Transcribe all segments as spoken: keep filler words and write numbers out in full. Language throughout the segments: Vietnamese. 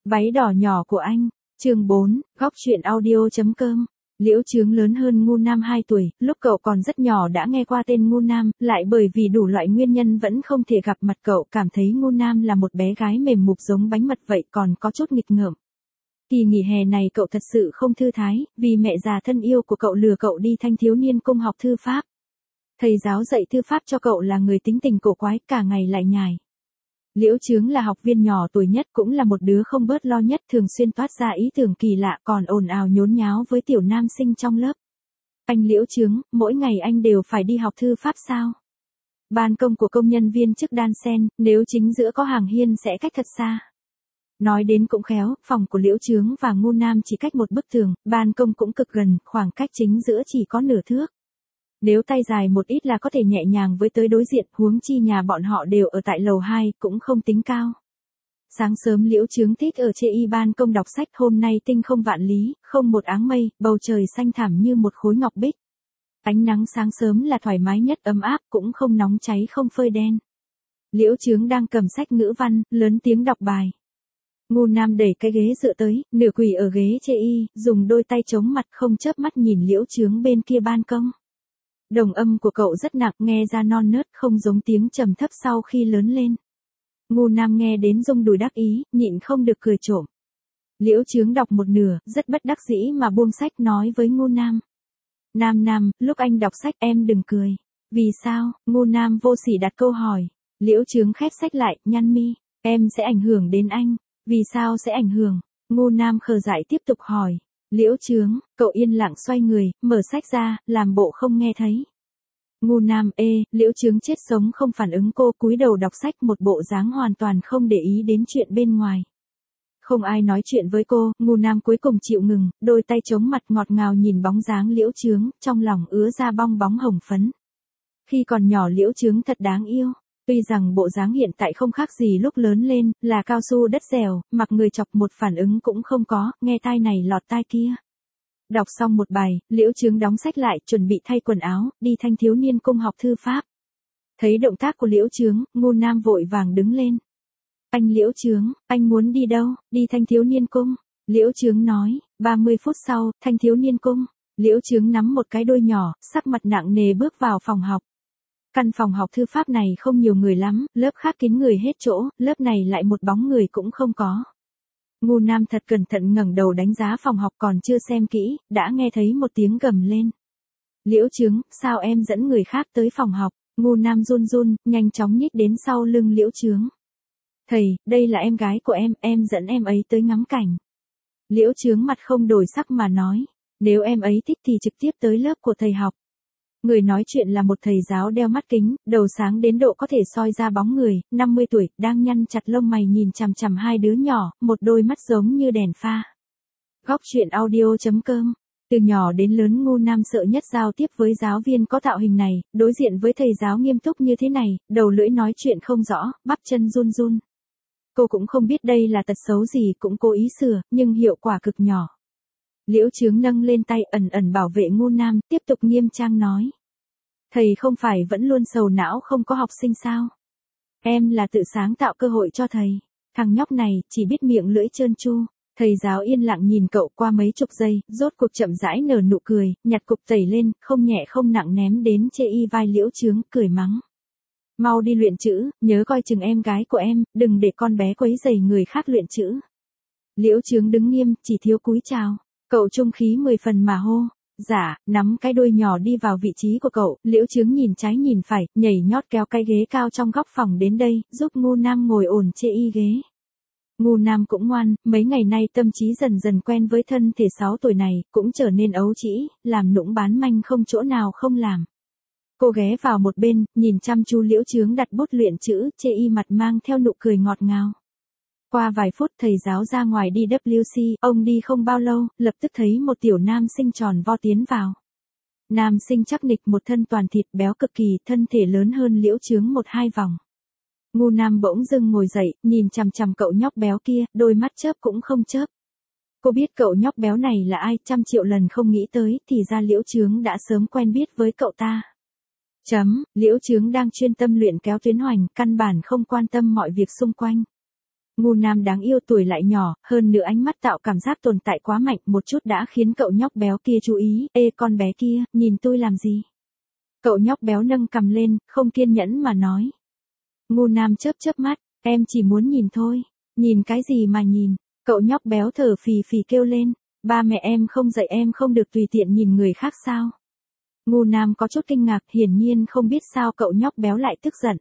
Váy đỏ nhỏ của anh. Chương bốn, góc truyện audio.com. Liễu Chướng lớn hơn Ngu Nam hai tuổi, lúc cậu còn rất nhỏ đã nghe qua tên Ngu Nam, lại bởi vì đủ loại nguyên nhân vẫn không thể gặp mặt cậu, cảm thấy Ngu Nam là một bé gái mềm mục giống bánh mật vậy, còn có chút nghịch ngợm. Kỳ nghỉ hè này cậu thật sự không thư thái, vì mẹ già thân yêu của cậu lừa cậu đi Thanh Thiếu Niên Cung học thư pháp. Thầy giáo dạy thư pháp cho cậu là người tính tình cổ quái, cả ngày lại nhài. Liễu Chướng là học viên nhỏ tuổi nhất, cũng là một đứa không bớt lo nhất, thường xuyên toát ra ý tưởng kỳ lạ, còn ồn ào nhốn nháo với tiểu nam sinh trong lớp. Anh Liễu Chướng, mỗi ngày anh đều phải đi học thư pháp sao? Ban công của công nhân viên chức đan xen, nếu chính giữa có hàng hiên sẽ cách thật xa. Nói đến cũng khéo, phòng của Liễu Chướng và Ngu Nam chỉ cách một bức tường, ban công cũng cực gần, khoảng cách chính giữa chỉ có nửa thước. Nếu tay dài một ít là có thể nhẹ nhàng với tới đối diện, huống chi nhà bọn họ đều ở tại lầu hai, cũng không tính cao. Sáng sớm Liễu Chướng thích ở chê y ban công đọc sách, hôm nay tinh không vạn lý, không một áng mây, bầu trời xanh thẳm như một khối ngọc bích. Ánh nắng sáng sớm là thoải mái nhất, ấm áp, cũng không nóng cháy không phơi đen. Liễu Chướng đang cầm sách ngữ văn, lớn tiếng đọc bài. Ngu Nam đẩy cái ghế dựa tới, nửa quỳ ở ghế chê y, dùng đôi tay chống mặt không chớp mắt nhìn Liễu Chướng bên kia ban công. Đồng âm của cậu rất nặng, nghe ra non nớt, không giống tiếng trầm thấp sau khi lớn lên. Ngu Nam nghe đến rung đùi đắc ý, nhịn không được cười trộm. Liễu Chướng đọc một nửa, rất bất đắc dĩ mà buông sách, nói với Ngu Nam. Nam Nam, lúc anh đọc sách em đừng cười. Vì sao? Ngu Nam vô sỉ đặt câu hỏi. Liễu Chướng khép sách lại, nhăn mi. Em sẽ ảnh hưởng đến anh. Vì sao sẽ ảnh hưởng? Ngu Nam khờ dại tiếp tục hỏi. Liễu Chướng, cậu yên lặng xoay người, mở sách ra, làm bộ không nghe thấy. Ngu Nam, ê, Liễu Chướng chết sống không phản ứng cô, cúi đầu đọc sách, một bộ dáng hoàn toàn không để ý đến chuyện bên ngoài. Không ai nói chuyện với cô, Ngu Nam cuối cùng chịu ngừng, đôi tay chống mặt ngọt ngào nhìn bóng dáng Liễu Chướng, trong lòng ứa ra bong bóng hồng phấn. Khi còn nhỏ Liễu Chướng thật đáng yêu. Tuy rằng bộ dáng hiện tại không khác gì lúc lớn lên, là cao su đất dẻo, mặc người chọc một phản ứng cũng không có, nghe tai này lọt tai kia. Đọc xong một bài, Liễu Chướng đóng sách lại, chuẩn bị thay quần áo, đi Thanh Thiếu Niên Cung học thư pháp. Thấy động tác của Liễu Chướng, Ngu Nam vội vàng đứng lên. Anh Liễu Chướng, anh muốn đi đâu? Đi Thanh Thiếu Niên Cung. Liễu Chướng nói, ba mươi phút sau, Thanh Thiếu Niên Cung. Liễu Chướng nắm một cái đôi nhỏ, sắc mặt nặng nề bước vào phòng học. Căn phòng học thư pháp này không nhiều người lắm, lớp khác kín người hết chỗ, lớp này lại một bóng người cũng không có. Ngu Nam thật cẩn thận ngẩng đầu đánh giá phòng học, còn chưa xem kỹ, đã nghe thấy một tiếng gầm lên. Liễu Chướng, sao em dẫn người khác tới phòng học? Ngu Nam run run, nhanh chóng nhích đến sau lưng Liễu Chướng. Thầy, đây là em gái của em, em dẫn em ấy tới ngắm cảnh. Liễu Chướng mặt không đổi sắc mà nói, nếu em ấy thích thì trực tiếp tới lớp của thầy học. Người nói chuyện là một thầy giáo đeo mắt kính, đầu sáng đến độ có thể soi ra bóng người, năm mươi tuổi, đang nhăn chặt lông mày nhìn chằm chằm hai đứa nhỏ, một đôi mắt giống như đèn pha. Góc truyện audio.com. Từ nhỏ đến lớn Ngu Nam sợ nhất giao tiếp với giáo viên có tạo hình này, đối diện với thầy giáo nghiêm túc như thế này, đầu lưỡi nói chuyện không rõ, bắp chân run run. Cô cũng không biết đây là tật xấu gì, cũng cố ý sửa, nhưng hiệu quả cực nhỏ. Liễu Chướng nâng lên tay ẩn ẩn bảo vệ Ngu Nam, tiếp tục nghiêm trang nói. Thầy không phải vẫn luôn sầu não không có học sinh sao? Em là tự sáng tạo cơ hội cho thầy. Thằng nhóc này chỉ biết miệng lưỡi trơn tru. Thầy giáo yên lặng nhìn cậu qua mấy chục giây, rốt cuộc chậm rãi nở nụ cười, nhặt cục tẩy lên, không nhẹ không nặng ném đến chê y vai Liễu Chướng, cười mắng. Mau đi luyện chữ, nhớ coi chừng em gái của em, đừng để con bé quấy rầy người khác luyện chữ. Liễu Chướng đứng nghiêm, chỉ thiếu cúi chào. Cậu trung khí mười phần mà hô. Dạ, nắm cái đuôi nhỏ đi vào vị trí của cậu. Liễu Chướng nhìn trái nhìn phải, nhảy nhót kéo cái ghế cao trong góc phòng đến đây, giúp Ngu Nam ngồi ổn chê y ghế. Ngu Nam cũng ngoan, mấy ngày nay tâm trí dần dần quen với thân thể sáu tuổi này, cũng trở nên ấu trĩ, làm nũng bán manh không chỗ nào không làm. Cô ghé vào một bên, nhìn chăm chú Liễu Chướng đặt bút luyện chữ, chê y mặt mang theo nụ cười ngọt ngào. Qua vài phút thầy giáo ra ngoài đi W C, ông đi không bao lâu, lập tức thấy một tiểu nam sinh tròn vo tiến vào. Nam sinh chắc nịch, một thân toàn thịt, béo cực kỳ, thân thể lớn hơn Liễu Chướng một hai vòng. Ngu Nam bỗng dưng ngồi dậy, nhìn chằm chằm cậu nhóc béo kia, đôi mắt chớp cũng không chớp. Cô biết cậu nhóc béo này là ai, trăm triệu lần không nghĩ tới, thì ra Liễu Chướng đã sớm quen biết với cậu ta. Chấm, Liễu Chướng đang chuyên tâm luyện kéo tuyến hoành, căn bản không quan tâm mọi việc xung quanh. Ngu nam đáng yêu tuổi lại nhỏ, hơn nữa ánh mắt tạo cảm giác tồn tại quá mạnh một chút đã khiến cậu nhóc béo kia chú ý. Ê con bé kia, nhìn tôi làm gì? Cậu nhóc béo nâng cằm lên, không kiên nhẫn mà nói. Ngu nam chớp chớp mắt, em chỉ muốn nhìn thôi. Nhìn cái gì mà nhìn? Cậu nhóc béo thở phì phì kêu lên. Ba mẹ em không dạy em không được tùy tiện nhìn người khác sao? Ngu nam có chút kinh ngạc, hiển nhiên không biết sao cậu nhóc béo lại tức giận.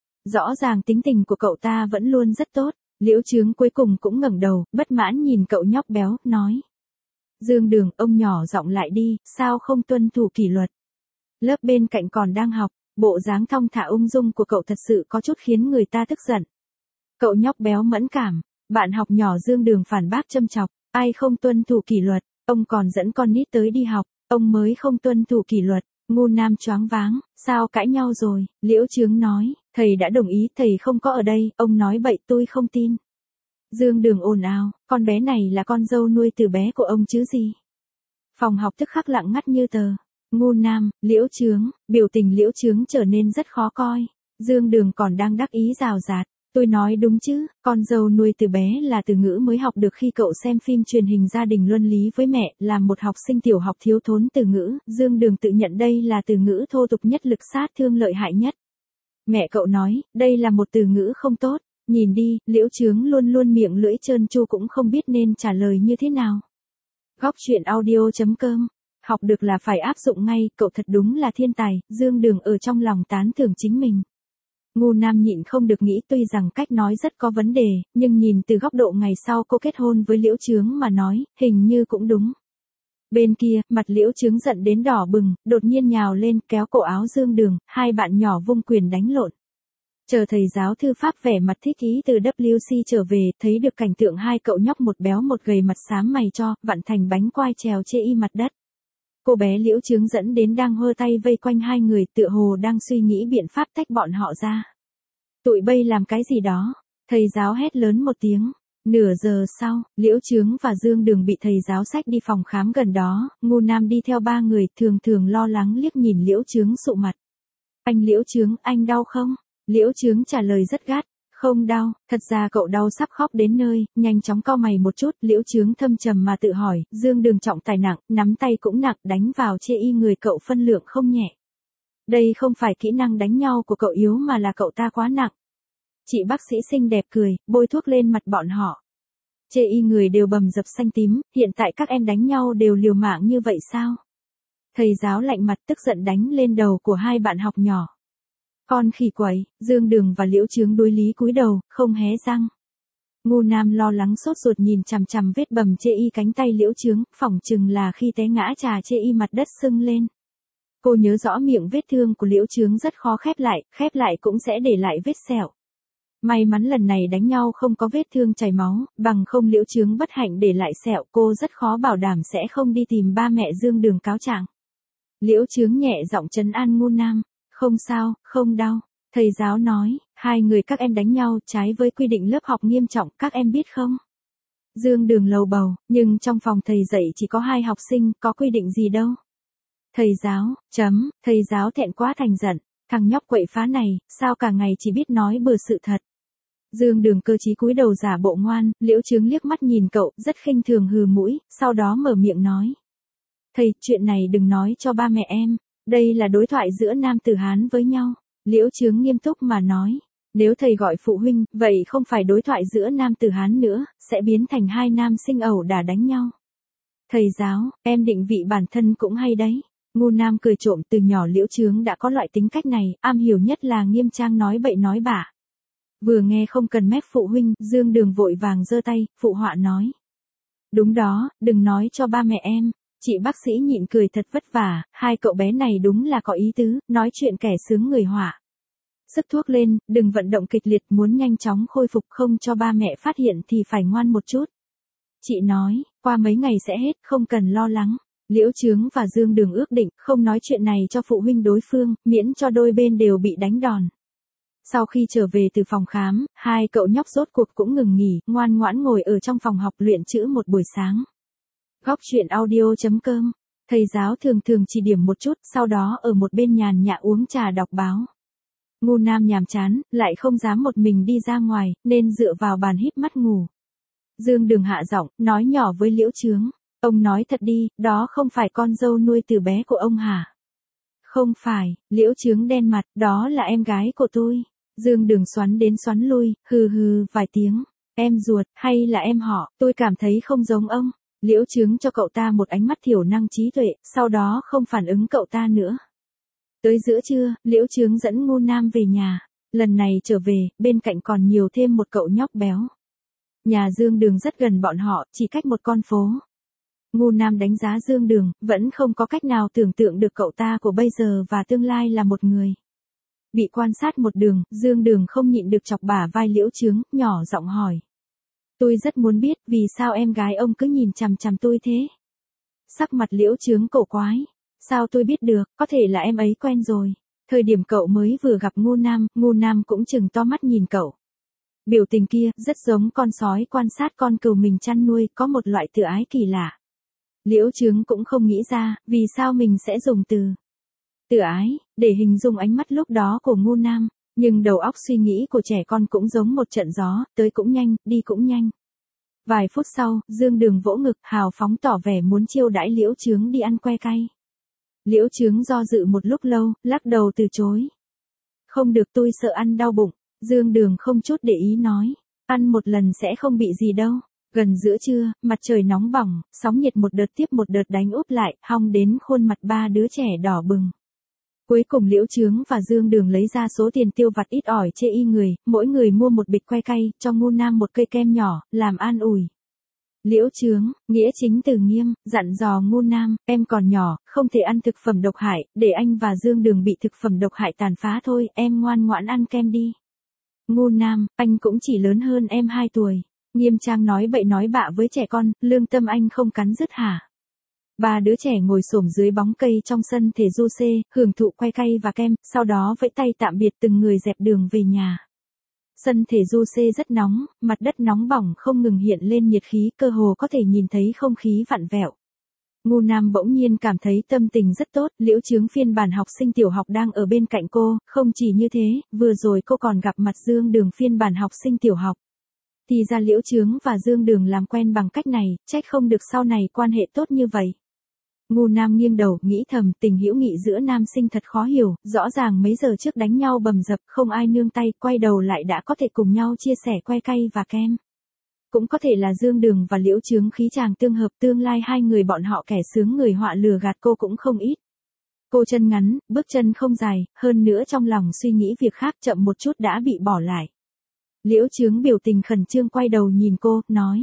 Rõ ràng tính tình của cậu ta vẫn luôn rất tốt. Liễu Chướng cuối cùng cũng ngẩng đầu, bất mãn nhìn cậu nhóc béo, nói. Dương Đường, ông nhỏ giọng lại đi, sao không tuân thủ kỷ luật? Lớp bên cạnh còn đang học, bộ dáng thong thả ung dung của cậu thật sự có chút khiến người ta tức giận. Cậu nhóc béo mẫn cảm, bạn học nhỏ Dương Đường phản bác châm chọc, ai không tuân thủ kỷ luật, ông còn dẫn con nít tới đi học, ông mới không tuân thủ kỷ luật. Ngu nam choáng váng, sao cãi nhau rồi? Liễu Chướng nói, thầy đã đồng ý, thầy không có ở đây, ông nói bậy tôi không tin. Dương Đường ồn ào, con bé này là con dâu nuôi từ bé của ông chứ gì? Phòng học tức khắc lặng ngắt như tờ. Ngu nam, Liễu Chướng, biểu tình Liễu Chướng trở nên rất khó coi. Dương Đường còn đang đắc ý rào rạt. Tôi nói đúng chứ, con dâu nuôi từ bé là từ ngữ mới học được khi cậu xem phim truyền hình Gia đình luân lý với mẹ, là một học sinh tiểu học thiếu thốn từ ngữ, Dương Đường tự nhận đây là từ ngữ thô tục nhất, lực sát thương lợi hại nhất. Mẹ cậu nói, đây là một từ ngữ không tốt, nhìn đi, Liễu Chướng luôn luôn miệng lưỡi trơn tru cũng không biết nên trả lời như thế nào. Góc truyện audio chấm com, học được là phải áp dụng ngay, cậu thật đúng là thiên tài, Dương Đường ở trong lòng tán thưởng chính mình. Ngu nam nhịn không được nghĩ tuy rằng cách nói rất có vấn đề, nhưng nhìn từ góc độ ngày sau cô kết hôn với Liễu Chướng mà nói, hình như cũng đúng. Bên kia, mặt Liễu Chướng giận đến đỏ bừng, đột nhiên nhào lên kéo cổ áo Dương Đường, hai bạn nhỏ vung quyền đánh lộn. Chờ thầy giáo thư pháp vẻ mặt thích ý từ W C trở về, thấy được cảnh tượng hai cậu nhóc một béo một gầy mặt xám mày cho, vặn thành bánh quai trèo chê y mặt đất. Cô bé Liễu Chướng dẫn đến đang hơ tay vây quanh hai người, tựa hồ đang suy nghĩ biện pháp tách bọn họ ra. Tụi bay làm cái gì đó? Thầy giáo hét lớn một tiếng. Nửa giờ sau, Liễu Chướng và Dương Đường bị thầy giáo xách đi phòng khám gần đó, Ngu Nam đi theo ba người, thường thường lo lắng liếc nhìn Liễu Chướng sụ mặt. Anh Liễu Chướng, anh đau không? Liễu Chướng trả lời rất gắt. Không đau, thật ra cậu đau sắp khóc đến nơi, nhanh chóng cau mày một chút, Liễu Chướng thâm trầm mà tự hỏi, Dương Đường trọng tài nặng, nắm tay cũng nặng, đánh vào chê y người cậu phân lượng không nhẹ. Đây không phải kỹ năng đánh nhau của cậu yếu mà là cậu ta quá nặng. Chị bác sĩ xinh đẹp cười, bôi thuốc lên mặt bọn họ. Chê y người đều bầm dập xanh tím, hiện tại các em đánh nhau đều liều mạng như vậy sao? Thầy giáo lạnh mặt tức giận đánh lên đầu của hai bạn học nhỏ. Con khỉ quậy, Dương Đường và Liễu Chướng đối lý cúi đầu, không hé răng. Ngu Nam lo lắng sốt ruột nhìn chằm chằm vết bầm chê y cánh tay Liễu Chướng, phỏng chừng là khi té ngã trà chê y mặt đất sưng lên. Cô nhớ rõ miệng vết thương của Liễu Chướng rất khó khép lại, khép lại cũng sẽ để lại vết sẹo. May mắn lần này đánh nhau không có vết thương chảy máu, bằng không Liễu Chướng bất hạnh để lại sẹo, cô rất khó bảo đảm sẽ không đi tìm ba mẹ Dương Đường cáo trạng. Liễu Chướng nhẹ giọng trấn an Ngu Nam, không sao, không đau. Thầy giáo nói, hai người các em đánh nhau trái với quy định lớp học nghiêm trọng, các em biết không? Dương Đường lầu bầu, nhưng trong phòng thầy dạy chỉ có hai học sinh, có quy định gì đâu. Thầy giáo, chấm, thầy giáo thẹn quá thành giận, thằng nhóc quậy phá này, sao cả ngày chỉ biết nói bừa sự thật. Dương Đường cơ trí cúi đầu giả bộ ngoan, Liễu Chướng liếc mắt nhìn cậu, rất khinh thường hừ mũi, sau đó mở miệng nói. Thầy, chuyện này đừng nói cho ba mẹ em, đây là đối thoại giữa nam tử Hán với nhau. Liễu Chướng nghiêm túc mà nói, nếu thầy gọi phụ huynh, vậy không phải đối thoại giữa nam tử Hán nữa, sẽ biến thành hai nam sinh ẩu đả đánh nhau. Thầy giáo, em định vị bản thân cũng hay đấy. Ngu Nam cười trộm, từ nhỏ Liễu Chướng đã có loại tính cách này, am hiểu nhất là nghiêm trang nói bậy nói bạ. Vừa nghe không cần mép phụ huynh, Dương Đường vội vàng giơ tay, phụ họa nói. Đúng đó, đừng nói cho ba mẹ em. Chị bác sĩ nhịn cười thật vất vả, hai cậu bé này đúng là có ý tứ, nói chuyện kẻ sướng người họa. Sức thuốc lên, đừng vận động kịch liệt, muốn nhanh chóng khôi phục không cho ba mẹ phát hiện thì phải ngoan một chút. Chị nói, qua mấy ngày sẽ hết, không cần lo lắng. Liễu Chướng và Dương Đường ước định, không nói chuyện này cho phụ huynh đối phương, miễn cho đôi bên đều bị đánh đòn. Sau khi trở về từ phòng khám, hai cậu nhóc rốt cuộc cũng ngừng nghỉ, ngoan ngoãn ngồi ở trong phòng học luyện chữ một buổi sáng. Góc truyện audio chấm com, thầy giáo thường thường chỉ điểm một chút, sau đó ở một bên nhàn nhã uống trà đọc báo. Ngu Nam nhàm chán, lại không dám một mình đi ra ngoài, nên dựa vào bàn híp mắt ngủ. Dương Đường hạ giọng, nói nhỏ với Liễu Chướng. Ông nói thật đi, đó không phải con dâu nuôi từ bé của ông hả? Không phải, Liễu Chướng đen mặt, đó là em gái của tôi. Dương Đường xoắn đến xoắn lui, hừ hừ vài tiếng. Em ruột, hay là em họ, tôi cảm thấy không giống ông. Liễu Chướng cho cậu ta một ánh mắt thiểu năng trí tuệ, sau đó không phản ứng cậu ta nữa. Tới giữa trưa, Liễu Chướng dẫn Ngu Nam về nhà. Lần này trở về, bên cạnh còn nhiều thêm một cậu nhóc béo. Nhà Dương Đường rất gần bọn họ, chỉ cách một con phố. Ngu Nam đánh giá Dương Đường, vẫn không có cách nào tưởng tượng được cậu ta của bây giờ và tương lai là một người. Bị quan sát một đường, Dương Đường không nhịn được chọc bả vai Liễu Chướng, nhỏ giọng hỏi. Tôi rất muốn biết vì sao em gái ông cứ nhìn chằm chằm tôi thế. Sắc mặt Liễu Chướng cổ quái. Sao tôi biết được, có thể là em ấy quen rồi. Thời điểm cậu mới vừa gặp Ngu Nam, Ngu Nam cũng chừng to mắt nhìn cậu. Biểu tình kia, rất giống con sói quan sát con cừu mình chăn nuôi, có một loại tự ái kỳ lạ. Liễu Chướng cũng không nghĩ ra, vì sao mình sẽ dùng từ tự ái, để hình dung ánh mắt lúc đó của Ngu Nam, nhưng đầu óc suy nghĩ của trẻ con cũng giống một trận gió, tới cũng nhanh, đi cũng nhanh. Vài phút sau, Dương Đường vỗ ngực, hào phóng tỏ vẻ muốn chiêu đãi Liễu Chướng đi ăn que cay. Liễu Chướng do dự một lúc lâu, lắc đầu từ chối. Không được, tôi sợ ăn đau bụng. Dương Đường không chút để ý nói, ăn một lần sẽ không bị gì đâu. Gần giữa trưa, mặt trời nóng bỏng, sóng nhiệt một đợt tiếp một đợt đánh úp lại, hong đến khuôn mặt ba đứa trẻ đỏ bừng. Cuối cùng Liễu Chướng và Dương Đường lấy ra số tiền tiêu vặt ít ỏi chê y người, mỗi người mua một bịch que cay, cho Ngu Nam một cây kem nhỏ, làm an ủi. Liễu Chướng, nghĩa chính từ nghiêm, dặn dò Ngu Nam, em còn nhỏ, không thể ăn thực phẩm độc hại, để anh và Dương Đường bị thực phẩm độc hại tàn phá thôi, em ngoan ngoãn ăn kem đi. Ngu Nam, anh cũng chỉ lớn hơn em hai tuổi. Nghiêm trang nói bậy nói bạ với trẻ con, lương tâm anh không cắn rứt hả? Ba đứa trẻ ngồi xổm dưới bóng cây trong sân thể du xê, hưởng thụ que cay và kem, sau đó vẫy tay tạm biệt từng người dẹp đường về nhà. Sân thể du xê rất nóng, mặt đất nóng bỏng không ngừng hiện lên nhiệt khí, cơ hồ có thể nhìn thấy không khí vặn vẹo. Ngu Nam bỗng nhiên cảm thấy tâm tình rất tốt, Liễu Chướng phiên bản học sinh tiểu học đang ở bên cạnh cô, không chỉ như thế, vừa rồi cô còn gặp mặt Dương Đường phiên bản học sinh tiểu học. Thì ra Liễu Chướng và Dương Đường làm quen bằng cách này, trách không được sau này quan hệ tốt như vậy. Ngu Nam nghiêng đầu, nghĩ thầm, tình hữu nghị giữa nam sinh thật khó hiểu, rõ ràng mấy giờ trước đánh nhau bầm dập, không ai nương tay, quay đầu lại đã có thể cùng nhau chia sẻ que cay và kem. Cũng có thể là Dương Đường và Liễu Chướng khí chàng tương hợp, tương lai hai người bọn họ kẻ sướng người họa lừa gạt cô cũng không ít. Cô chân ngắn, bước chân không dài, hơn nữa trong lòng suy nghĩ việc khác, chậm một chút đã bị bỏ lại. Liễu Chướng biểu tình khẩn trương quay đầu nhìn cô, nói.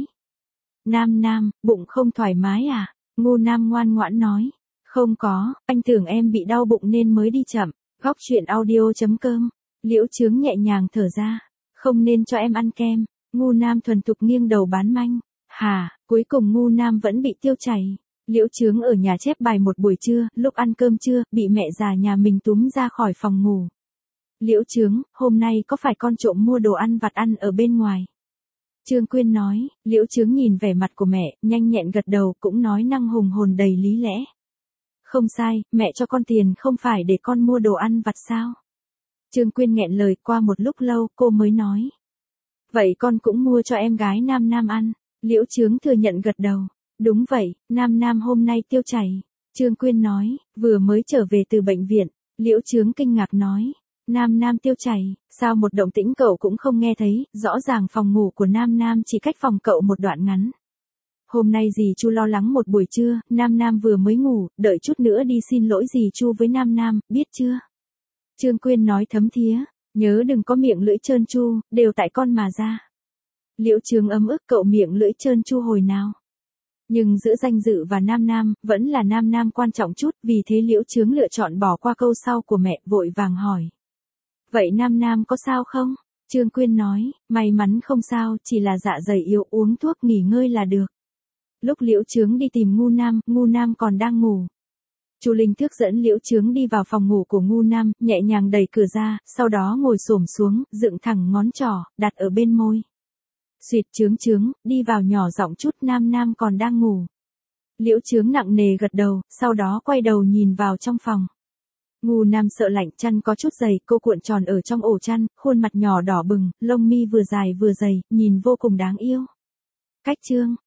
Nam Nam, bụng không thoải mái à? Ngu Nam ngoan ngoãn nói. Không có, anh tưởng em bị đau bụng nên mới đi chậm. Góc truyện audio chấm com. Liễu Chướng nhẹ nhàng thở ra. Không nên cho em ăn kem. Ngu Nam thuần thục nghiêng đầu bán manh. Hà, cuối cùng Ngu Nam vẫn bị tiêu chảy. Liễu Chướng ở nhà chép bài một buổi trưa, lúc ăn cơm trưa, bị mẹ già nhà mình túm ra khỏi phòng ngủ. Liễu Chướng, hôm nay có phải con trộm mua đồ ăn vặt ăn ở bên ngoài? Trương Quyên nói, Liễu Chướng nhìn vẻ mặt của mẹ, nhanh nhẹn gật đầu, cũng nói năng hùng hồn đầy lý lẽ. Không sai, mẹ cho con tiền không phải để con mua đồ ăn vặt sao? Trương Quyên nghẹn lời, qua một lúc lâu, cô mới nói. Vậy con cũng mua cho em gái Nam Nam ăn. Liễu Chướng thừa nhận gật đầu. Đúng vậy, Nam Nam hôm nay tiêu chảy. Trương Quyên nói, vừa mới trở về từ bệnh viện. Liễu Chướng kinh ngạc nói. Nam Nam tiêu chảy, sao một động tĩnh cậu cũng không nghe thấy, rõ ràng phòng ngủ của Nam Nam chỉ cách phòng cậu một đoạn ngắn. Hôm nay dì Chu lo lắng một buổi trưa, Nam Nam vừa mới ngủ, đợi chút nữa đi xin lỗi dì Chu với Nam Nam, biết chưa? Trương Quyên nói thấm thía, nhớ đừng có miệng lưỡi trơn tru, đều tại con mà ra. Liễu Chướng ấm ức, cậu miệng lưỡi trơn tru hồi nào? Nhưng giữa danh dự và Nam Nam, vẫn là Nam Nam quan trọng chút, vì thế Liễu Chướng lựa chọn bỏ qua câu sau của mẹ, vội vàng hỏi. Vậy Nam Nam có sao không? Trương Quyên nói, may mắn không sao, chỉ là dạ dày yếu, uống thuốc nghỉ ngơi là được. Lúc Liễu Chướng đi tìm Ngu Nam, Ngu Nam còn đang ngủ. Chu Linh Thước dẫn Liễu Chướng đi vào phòng ngủ của Ngu Nam, nhẹ nhàng đẩy cửa ra, sau đó ngồi xổm xuống, dựng thẳng ngón trỏ, đặt ở bên môi. Xuyệt Chướng Chướng, đi vào nhỏ giọng chút, Nam Nam còn đang ngủ. Liễu Chướng nặng nề gật đầu, sau đó quay đầu nhìn vào trong phòng. Ngu Nam sợ lạnh, chăn có chút dày, cô cuộn tròn ở trong ổ chăn, khuôn mặt nhỏ đỏ bừng, lông mi vừa dài vừa dày, nhìn vô cùng đáng yêu. Cách chương